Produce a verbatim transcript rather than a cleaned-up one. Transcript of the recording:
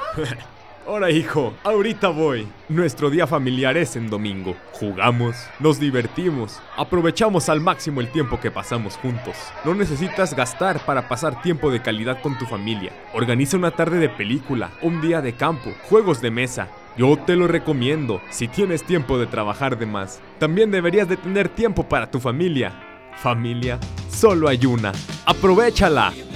Hola hijo, ahorita voy. Nuestro día familiar es en domingo. Jugamos, nos divertimos, aprovechamos al máximo el tiempo que pasamos juntos. No necesitas gastar para pasar tiempo de calidad con tu familia. Organiza una tarde de película, un día de campo, juegos de mesa. Yo te lo recomiendo si tienes tiempo de trabajar de más. También deberías de tener tiempo para tu familia. Familia, solo hay una. ¡Aprovéchala!